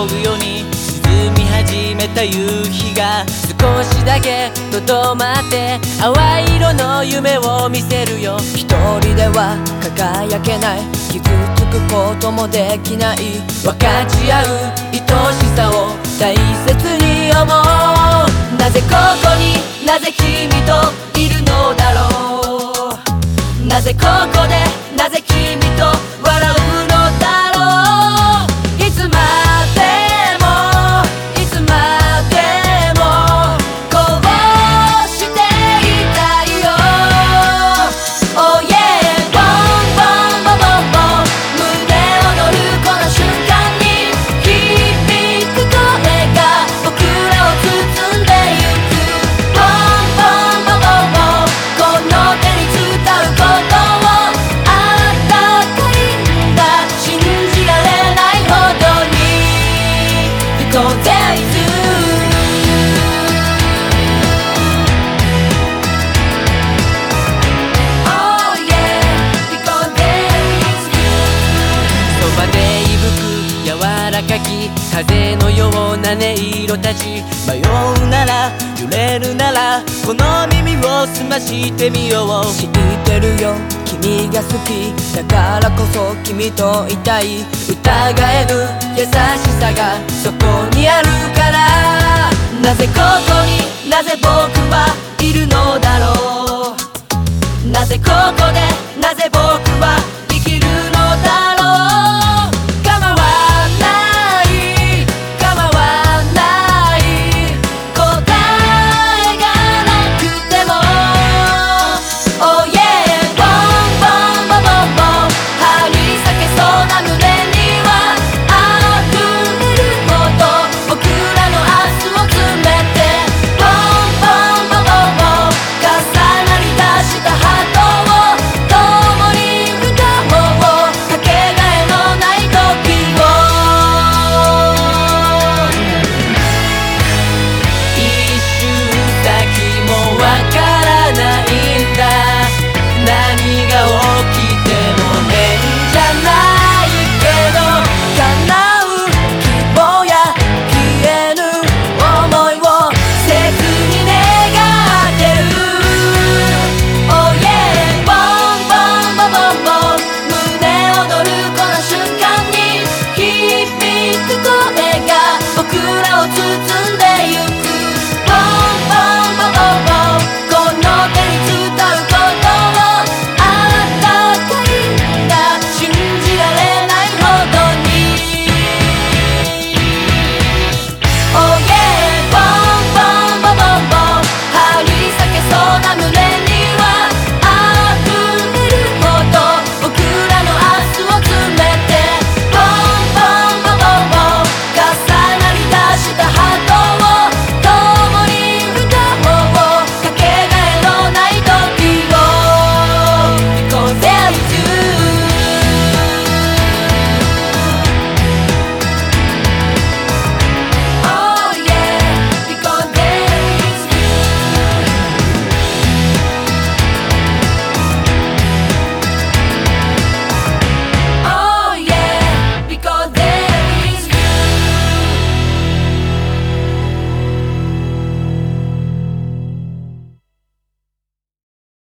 仰ぐように沈み始めた夕日が少しだけとどまって淡い色の夢を見せるよ。 一人では輝けない、傷つくこともできない、 分かち合う愛しさを大切に思う。なぜここになぜ君といるのだろう。なぜここでなぜ君と笑うのだろう。いつまでもいつまでもこうしていたいよ。 Oh yeah ボンボンボンボンボン胸躍るこの瞬間に響く声が僕らを包んでゆく。ボンボンボンボンボンこの手に伝うことをあったかいんだ。信じられないほどに Because there is you。 Oh yeah Because there is you。 そばで息吹く柔らかき風のような音色たち、迷うなら揺れるならこの耳を澄ましてみよう。 知ってるよ君が好きだからこそ君といたい、 疑えぬ優しさがそこにあるから。なぜここになぜ僕はいるのだろう。なぜここで